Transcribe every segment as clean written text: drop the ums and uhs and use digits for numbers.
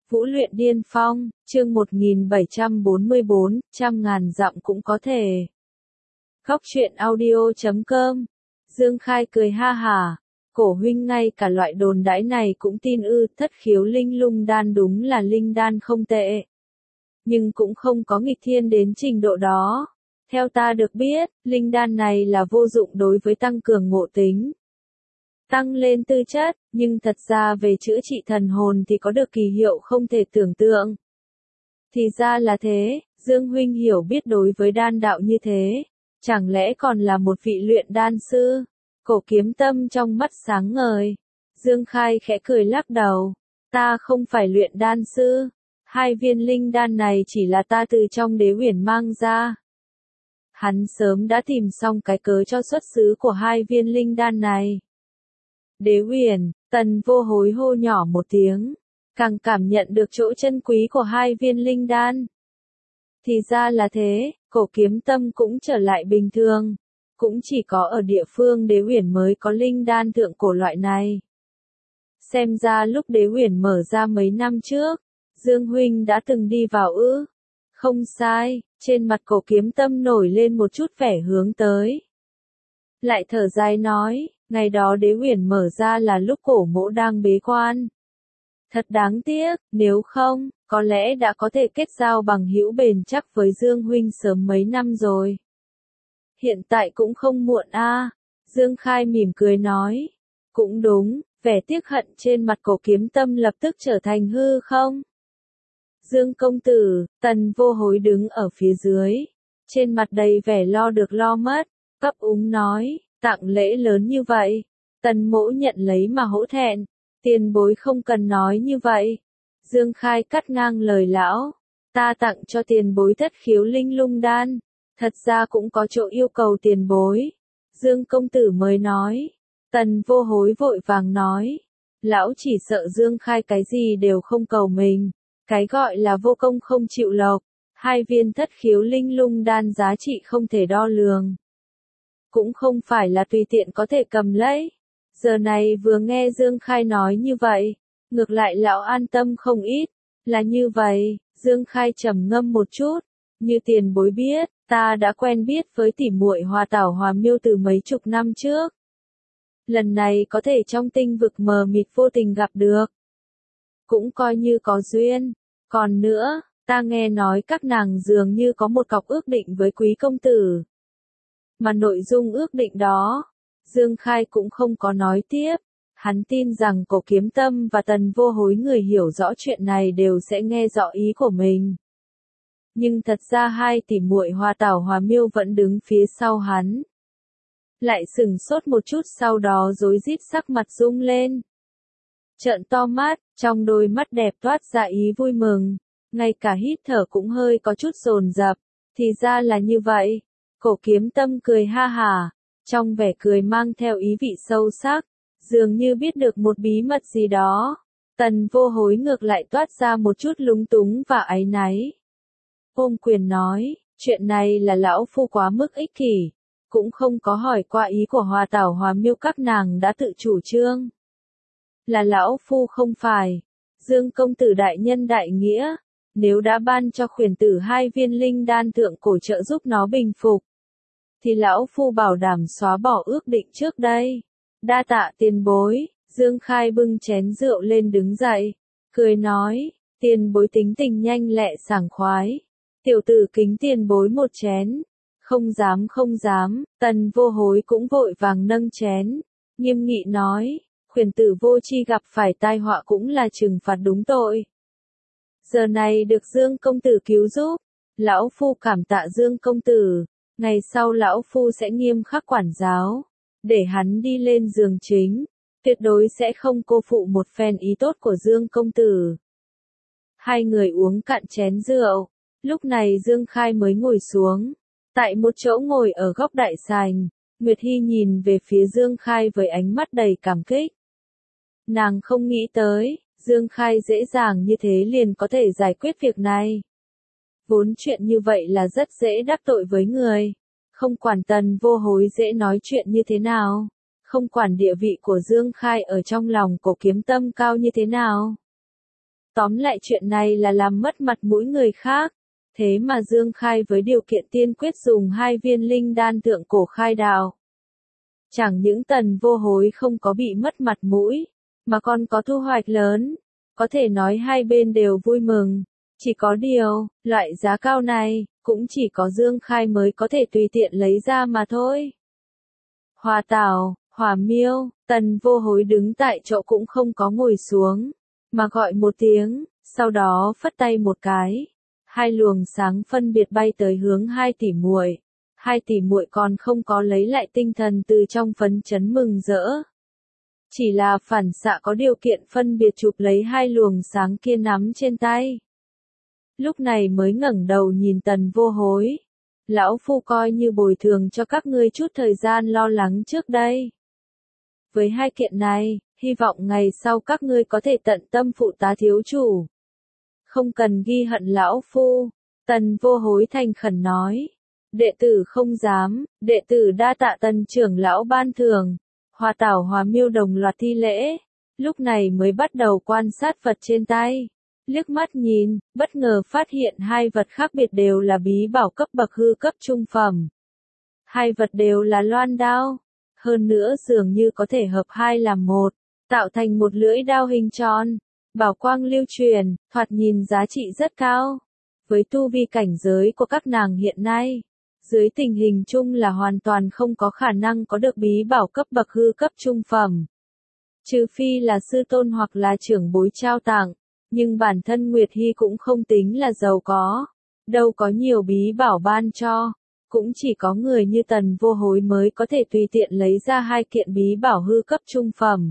Vũ luyện điên phong, chương 1744, trăm ngàn dặm cũng có thể. Góc truyện audio.com. Dương Khai cười ha hả. Cổ huynh ngay cả loại đồn đãi này cũng tin ư? Thất khiếu linh lung đan đúng là linh đan không tệ, nhưng cũng không có nghịch thiên đến trình độ đó. Theo ta được biết, linh đan này là vô dụng đối với tăng cường ngộ tính, tăng lên tư chất, nhưng thật ra về chữa trị thần hồn thì có được kỳ hiệu không thể tưởng tượng. Thì ra là thế, Dương huynh hiểu biết đối với đan đạo như thế, chẳng lẽ còn là một vị luyện đan sư? Cổ Kiếm Tâm trong mắt sáng ngời. Dương Khai khẽ cười lắc đầu, ta không phải luyện đan sư, 2 viên linh đan này chỉ là ta từ trong đế uyển mang ra. Hắn sớm đã tìm xong cái cớ cho xuất xứ của 2 viên linh đan này. Đế uyển, Tần Vô Hối hô nhỏ một tiếng, càng cảm nhận được chỗ chân quý của 2 viên linh đan. Thì ra là thế, Cổ Kiếm Tâm cũng trở lại bình thường, cũng chỉ có ở địa phương đế uyển mới có linh đan thượng cổ loại này. Xem ra lúc đế uyển mở ra mấy năm trước, Dương huynh đã từng đi vào ư? Không sai, trên mặt Cổ Kiếm Tâm nổi lên một chút vẻ hướng tới. Lại thở dài nói, ngày đó đế uyển mở ra là lúc Cổ mỗ đang bế quan. Thật đáng tiếc, nếu không, có lẽ đã có thể kết giao bằng hữu bền chắc với Dương huynh sớm mấy năm rồi. Hiện tại cũng không muộn a. Dương Khai mỉm cười nói. Cũng đúng, vẻ tiếc hận trên mặt Cổ Kiếm Tâm lập tức trở thành hư không. Dương công tử, Tần Vô Hối đứng ở phía dưới, trên mặt đầy vẻ lo được lo mất, cấp úng nói, tặng lễ lớn như vậy, Tần mỗ nhận lấy mà hổ thẹn, tiền bối không cần nói như vậy. Dương Khai cắt ngang lời lão, ta tặng cho tiền bối thất khiếu linh lung đan, thật ra cũng có chỗ yêu cầu tiền bối. Dương công tử mới nói. Tần Vô Hối vội vàng nói, lão chỉ sợ Dương Khai cái gì đều không cầu mình, cái gọi là vô công không chịu lộc, 2 viên thất khiếu linh lung đan giá trị không thể đo lường, cũng không phải là tùy tiện có thể cầm lấy. Giờ này vừa nghe Dương Khai nói như vậy, ngược lại lão an tâm không ít. Là như vậy, Dương Khai trầm ngâm một chút, như tiền bối biết, ta đã quen biết với tỷ muội Hoa Tảo Hòa Miêu từ mấy chục năm trước. Lần này có thể trong tinh vực mờ mịt vô tình gặp được, cũng coi như có duyên. Còn nữa, ta nghe nói các nàng dường như có một cọc ước định với quý công tử. Mà nội dung ước định đó, Dương Khai cũng không có nói tiếp. Hắn tin rằng Cổ Kiếm Tâm và Tần Vô Hối người hiểu rõ chuyện này đều sẽ nghe rõ ý của mình. Nhưng thật ra 2 tỷ muội Hoa Tảo Hòa Miêu vẫn đứng phía sau hắn. Lại sừng sốt một chút sau đó rối rít sắc mặt rung lên. Trợn to mắt, trong đôi mắt đẹp toát ra ý vui mừng, ngay cả hít thở cũng hơi có chút dồn dập. Thì ra là như vậy. Cổ Kiếm Tâm cười ha hả, trong vẻ cười mang theo ý vị sâu sắc, dường như biết được một bí mật gì đó. Tần Vô Hối ngược lại toát ra một chút lúng túng và áy náy. Ôm quyền nói, chuyện này là lão phu quá mức ích kỷ, cũng không có hỏi qua ý của Hoa Tảo Hòa Miêu, các nàng đã tự chủ trương. Là lão phu không phải. Dương công tử đại nhân đại nghĩa, nếu đã ban cho khuyển tử 2 viên linh đan thượng cổ trợ giúp nó bình phục, thì lão phu bảo đảm xóa bỏ ước định trước đây. Đa tạ tiền bối. Dương Khai bưng chén rượu lên đứng dậy, cười nói, tiền bối tính tình nhanh lẹ sảng khoái, tiểu tử kính tiền bối một chén. Không dám không dám. Tần Vô Hối cũng vội vàng nâng chén, nghiêm nghị nói, khuyển tử vô tri gặp phải tai họa cũng là trừng phạt đúng tội. Giờ này được Dương công tử cứu giúp, lão phu cảm tạ Dương công tử, ngày sau lão phu sẽ nghiêm khắc quản giáo, để hắn đi lên giường chính, tuyệt đối sẽ không cô phụ một phen ý tốt của Dương công tử. 2 người uống cạn chén rượu, lúc này Dương Khai mới ngồi xuống, tại một chỗ ngồi ở góc đại sảnh. Nguyệt Hi nhìn về phía Dương Khai với ánh mắt đầy cảm kích. Nàng không nghĩ tới, Dương Khai dễ dàng như thế liền có thể giải quyết việc này. Vốn chuyện như vậy là rất dễ đắc tội với người. Không quản Tần Vô Hối dễ nói chuyện như thế nào, không quản địa vị của Dương Khai ở trong lòng Cổ Kiếm Tâm cao như thế nào. Tóm lại chuyện này là làm mất mặt mũi người khác. Thế mà Dương Khai với điều kiện tiên quyết dùng 2 viên linh đan thượng cổ khai đào. Chẳng những Tần Vô Hối không có bị mất mặt mũi, mà còn có thu hoạch lớn. Có thể nói hai bên đều vui mừng. Chỉ có điều, loại giá cao này, cũng chỉ có Dương Khai mới có thể tùy tiện lấy ra mà thôi. Hòa Tảo, Hòa Miêu, Tần Vô Hối đứng tại chỗ cũng không có ngồi xuống, mà gọi một tiếng, sau đó phất tay một cái. 2 luồng sáng phân biệt bay tới hướng 2 tỷ muội. 2 tỷ muội còn không có lấy lại tinh thần từ trong phấn chấn mừng rỡ. Chỉ là phản xạ có điều kiện phân biệt chụp lấy 2 luồng sáng kia nắm trên tay. Lúc này mới ngẩng đầu nhìn Tần Vô Hối. Lão phu coi như bồi thường cho các ngươi chút thời gian lo lắng trước đây. Với 2 kiện này, hy vọng ngày sau các ngươi có thể tận tâm phụ tá thiếu chủ. Không cần ghi hận lão phu. Tần Vô Hối thành khẩn nói. Đệ tử không dám, đệ tử đa tạ Tần trưởng lão ban thưởng. Hòa Tảo Hòa Miêu đồng loạt thi lễ. Lúc này mới bắt đầu quan sát vật trên tay. Liếc mắt nhìn, bất ngờ phát hiện 2 vật khác biệt đều là bí bảo cấp bậc hư cấp trung phẩm. 2 vật đều là loan đao. Hơn nữa dường như có thể hợp 2 làm 1, tạo thành một lưỡi đao hình tròn. Bảo quang lưu truyền, thoạt nhìn giá trị rất cao. Với tu vi cảnh giới của các nàng hiện nay, dưới tình hình chung là hoàn toàn không có khả năng có được bí bảo cấp bậc hư cấp trung phẩm. Trừ phi là sư tôn hoặc là trưởng bối trao tặng, nhưng bản thân Nguyệt Hy cũng không tính là giàu có. Đâu có nhiều bí bảo ban cho, cũng chỉ có người như Tần Vô Hối mới có thể tùy tiện lấy ra 2 kiện bí bảo hư cấp trung phẩm.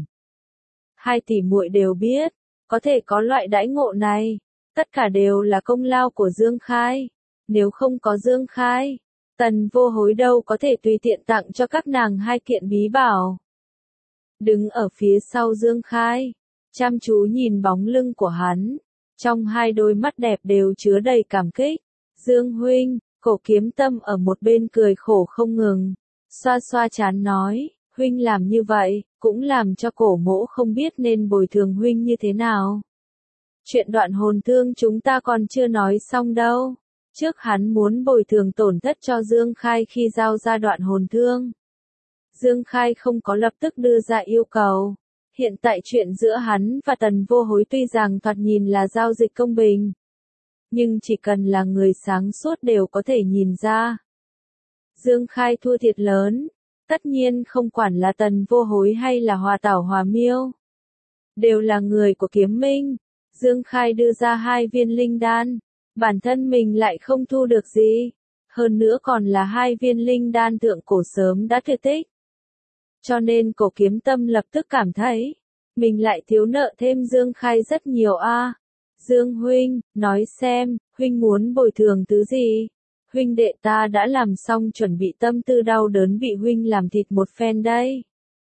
2 tỷ muội đều biết, có thể có loại đãi ngộ này, tất cả đều là công lao của Dương Khai. Nếu không có Dương Khai, Tần Vô Hối đâu có thể tùy tiện tặng cho các nàng 2 kiện bí bảo. Đứng ở phía sau Dương Khai, chăm chú nhìn bóng lưng của hắn, trong 2 đôi mắt đẹp đều chứa đầy cảm kích. Dương huynh, Cổ Kiếm Tâm ở một bên cười khổ không ngừng, xoa xoa trán nói, huynh làm như vậy, cũng làm cho Cổ mỗ không biết nên bồi thường huynh như thế nào. Chuyện đoạn hồn thương chúng ta còn chưa nói xong đâu. Trước hắn muốn bồi thường tổn thất cho Dương Khai khi giao ra đoạn hồn thương. Dương Khai không có lập tức đưa ra yêu cầu. Hiện tại chuyện giữa hắn và Tần Vô Hối tuy rằng thoạt nhìn là giao dịch công bình, nhưng chỉ cần là người sáng suốt đều có thể nhìn ra. Dương Khai thua thiệt lớn, tất nhiên không quản là Tần Vô Hối hay là Hòa Tảo Hòa Miêu. Đều là người của Kiếm Minh. Dương Khai đưa ra 2 viên linh đan, bản thân mình lại không thu được gì. Hơn nữa còn là 2 viên linh đan thượng cổ sớm đã tuyệt tích. Cho nên Cổ Kiếm Tâm lập tức cảm thấy, mình lại thiếu nợ thêm Dương Khai rất nhiều a. Dương huynh, nói xem, huynh muốn bồi thường thứ gì? Huynh đệ ta đã làm xong chuẩn bị tâm tư đau đớn bị huynh làm thịt một phen đây.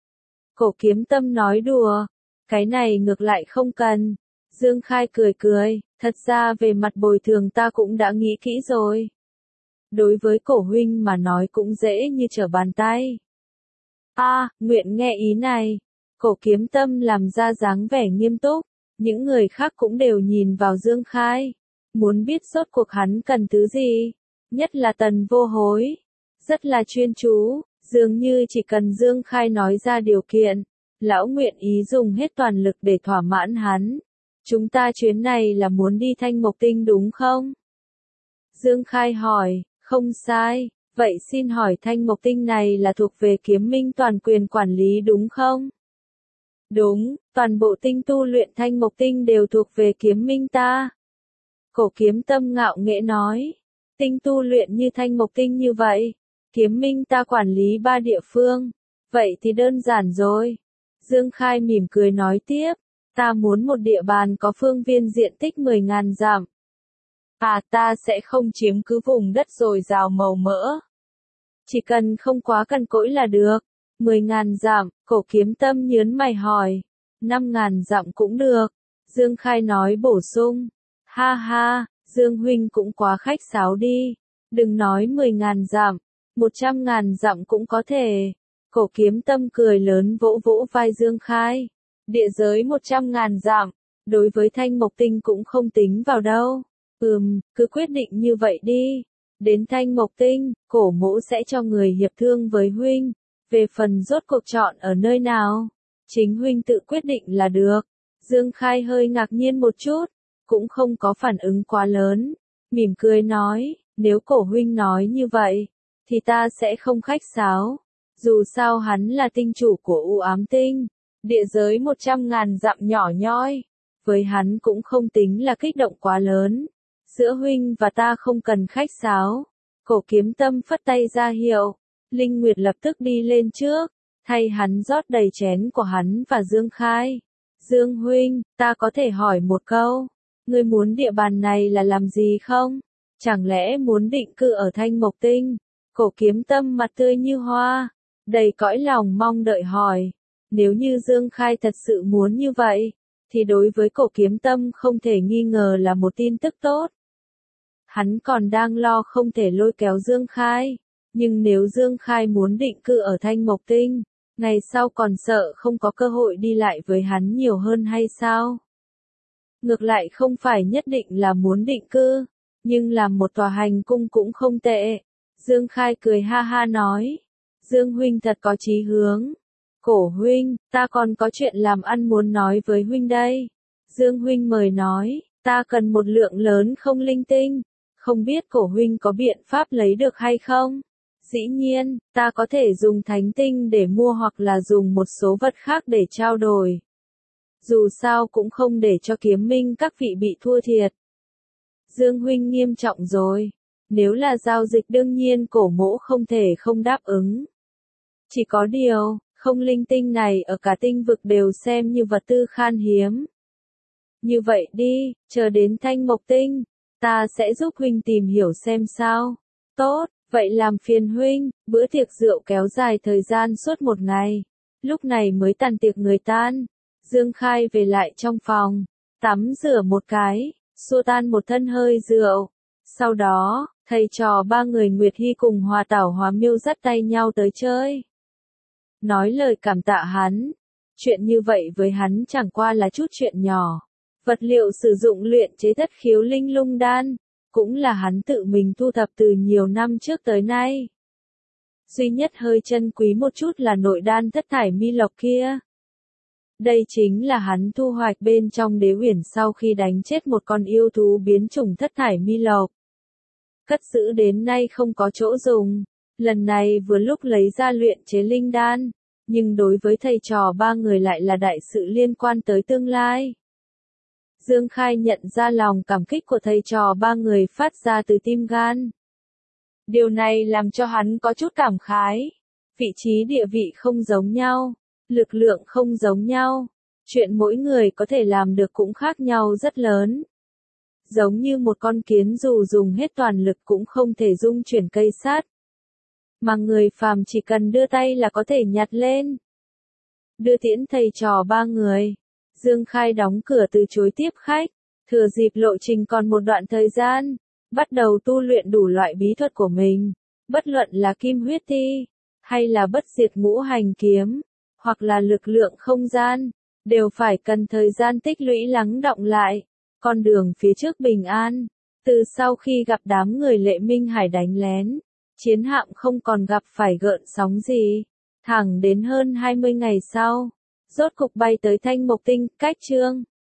Cổ Kiếm Tâm nói đùa, cái này ngược lại không cần. Dương Khai cười cười, thật ra về mặt bồi thường ta cũng đã nghĩ kỹ rồi. Đối với Cổ huynh mà nói cũng dễ như trở bàn tay. Nguyện nghe ý này. Cổ Kiếm Tâm làm ra dáng vẻ nghiêm túc, những người khác cũng đều nhìn vào Dương Khai, muốn biết rốt cuộc hắn cần thứ gì, nhất là Tần Vô Hối, rất là chuyên chú, dường như chỉ cần Dương Khai nói ra điều kiện, lão nguyện ý dùng hết toàn lực để thỏa mãn hắn. Chúng ta chuyến này là muốn đi Thanh Mộc Tinh đúng không? Dương Khai hỏi, không sai, vậy xin hỏi Thanh Mộc Tinh này là thuộc về Kiếm Minh toàn quyền quản lý đúng không? Đúng, toàn bộ tinh tu luyện Thanh Mộc Tinh đều thuộc về Kiếm Minh ta. Cổ Kiếm Tâm ngạo nghễ nói, tinh tu luyện như Thanh Mộc Tinh như vậy, Kiếm Minh ta quản lý 3 địa phương, vậy thì đơn giản rồi. Dương Khai mỉm cười nói tiếp, ta muốn một địa bàn có phương viên diện tích 10.000 dặm. Ta sẽ không chiếm cứ vùng đất dồi dào màu mỡ. Chỉ cần không quá cằn cỗi là được. 10.000 dặm, Cổ Kiếm Tâm nhớn mày hỏi. 5.000 dặm cũng được. Dương Khai nói bổ sung. Ha ha, Dương huynh cũng quá khách sáo đi. Đừng nói 10.000 dặm, 100.000 dặm cũng có thể. Cổ Kiếm Tâm cười lớn vỗ vỗ vai Dương Khai. Địa giới 100.000 dặm, đối với Thanh Mộc Tinh cũng không tính vào đâu. Cứ quyết định như vậy đi. Đến Thanh Mộc Tinh, Cổ Mỗ sẽ cho người hiệp thương với huynh. Về phần rốt cuộc chọn ở nơi nào, chính huynh tự quyết định là được. Dương Khai hơi ngạc nhiên một chút, cũng không có phản ứng quá lớn, mỉm cười nói, nếu Cổ huynh nói như vậy, thì ta sẽ không khách sáo. Dù sao hắn là tinh chủ của U Ám Tinh, địa giới 100.000 dặm nhỏ nhoi, với hắn cũng không tính là kích động quá lớn. Giữa huynh và ta không cần khách sáo. Cổ Kiếm Tâm phất tay ra hiệu, Linh Nguyệt lập tức đi lên trước, thay hắn rót đầy chén của hắn và Dương Khai. Dương huynh, ta có thể hỏi một câu, ngươi muốn địa bàn này là làm gì không? Chẳng lẽ muốn định cư ở Thanh Mộc Tinh? Cổ Kiếm Tâm mặt tươi như hoa, đầy cõi lòng mong đợi hỏi. Nếu như Dương Khai thật sự muốn như vậy, thì đối với Cổ Kiếm Tâm không thể nghi ngờ là một tin tức tốt. Hắn còn đang lo không thể lôi kéo Dương Khai, nhưng nếu Dương Khai muốn định cư ở Thanh Mộc Tinh, ngày sau còn sợ không có cơ hội đi lại với hắn nhiều hơn hay sao? Ngược lại không phải nhất định là muốn định cư, nhưng làm một tòa hành cung cũng không tệ. Dương Khai cười ha ha nói, Dương huynh thật có chí hướng. Cổ huynh, ta còn có chuyện làm ăn muốn nói với huynh đây. Dương huynh mời nói, ta cần một lượng lớn không linh tinh, không biết Cổ huynh có biện pháp lấy được hay không? Dĩ nhiên, ta có thể dùng thánh tinh để mua hoặc là dùng một số vật khác để trao đổi. Dù sao cũng không để cho Kiếm Minh các vị bị thua thiệt. Dương huynh nghiêm trọng rồi. Nếu là giao dịch đương nhiên Cổ Mỗ không thể không đáp ứng. Chỉ có điều, không linh tinh này ở cả tinh vực đều xem như vật tư khan hiếm. Như vậy đi, chờ đến Thanh Mộc Tinh, ta sẽ giúp huynh tìm hiểu xem sao. Tốt, vậy làm phiền huynh. Bữa tiệc rượu kéo dài thời gian suốt một ngày. Lúc này mới tàn tiệc người tan. Dương Khai về lại trong phòng, tắm rửa một cái, xua tan một thân hơi rượu. Sau đó, thầy trò ba người Nguyệt Hy cùng Hòa Tảo Hòa Miêu dắt tay nhau tới chơi. Nói lời cảm tạ hắn. Chuyện như vậy với hắn chẳng qua là chút chuyện nhỏ. Vật liệu sử dụng luyện chế thất khiếu linh lung đan, cũng là hắn tự mình thu thập từ nhiều năm trước tới nay. Duy nhất hơi chân quý một chút là nội đan thất thải mi lộc kia. Đây chính là hắn thu hoạch bên trong đế uyển sau khi đánh chết một con yêu thú biến chủng thất thải mi lộc. Cất giữ đến nay không có chỗ dùng, lần này vừa lúc lấy ra luyện chế linh đan, nhưng đối với thầy trò ba người lại là đại sự liên quan tới tương lai. Dương Khai nhận ra lòng cảm kích của thầy trò ba người phát ra từ tim gan. Điều này làm cho hắn có chút cảm khái. Vị trí địa vị không giống nhau, lực lượng không giống nhau, chuyện mỗi người có thể làm được cũng khác nhau rất lớn. Giống như một con kiến dù dùng hết toàn lực cũng không thể dung chuyển cây sắt. Mà người phàm chỉ cần đưa tay là có thể nhặt lên. Đưa tiễn thầy trò ba người, Dương Khai đóng cửa từ chối tiếp khách, thừa dịp lộ trình còn một đoạn thời gian, bắt đầu tu luyện đủ loại bí thuật của mình, bất luận là kim huyết thi, hay là bất diệt ngũ hành kiếm, hoặc là lực lượng không gian, đều phải cần thời gian tích lũy lắng đọng lại. Con đường phía trước bình an, từ sau khi gặp đám người Lệ Minh Hải đánh lén, chiến hạm không còn gặp phải gợn sóng gì, thẳng đến hơn 20 ngày sau, rốt cục bay tới Thanh Mộc Tinh, cách Chương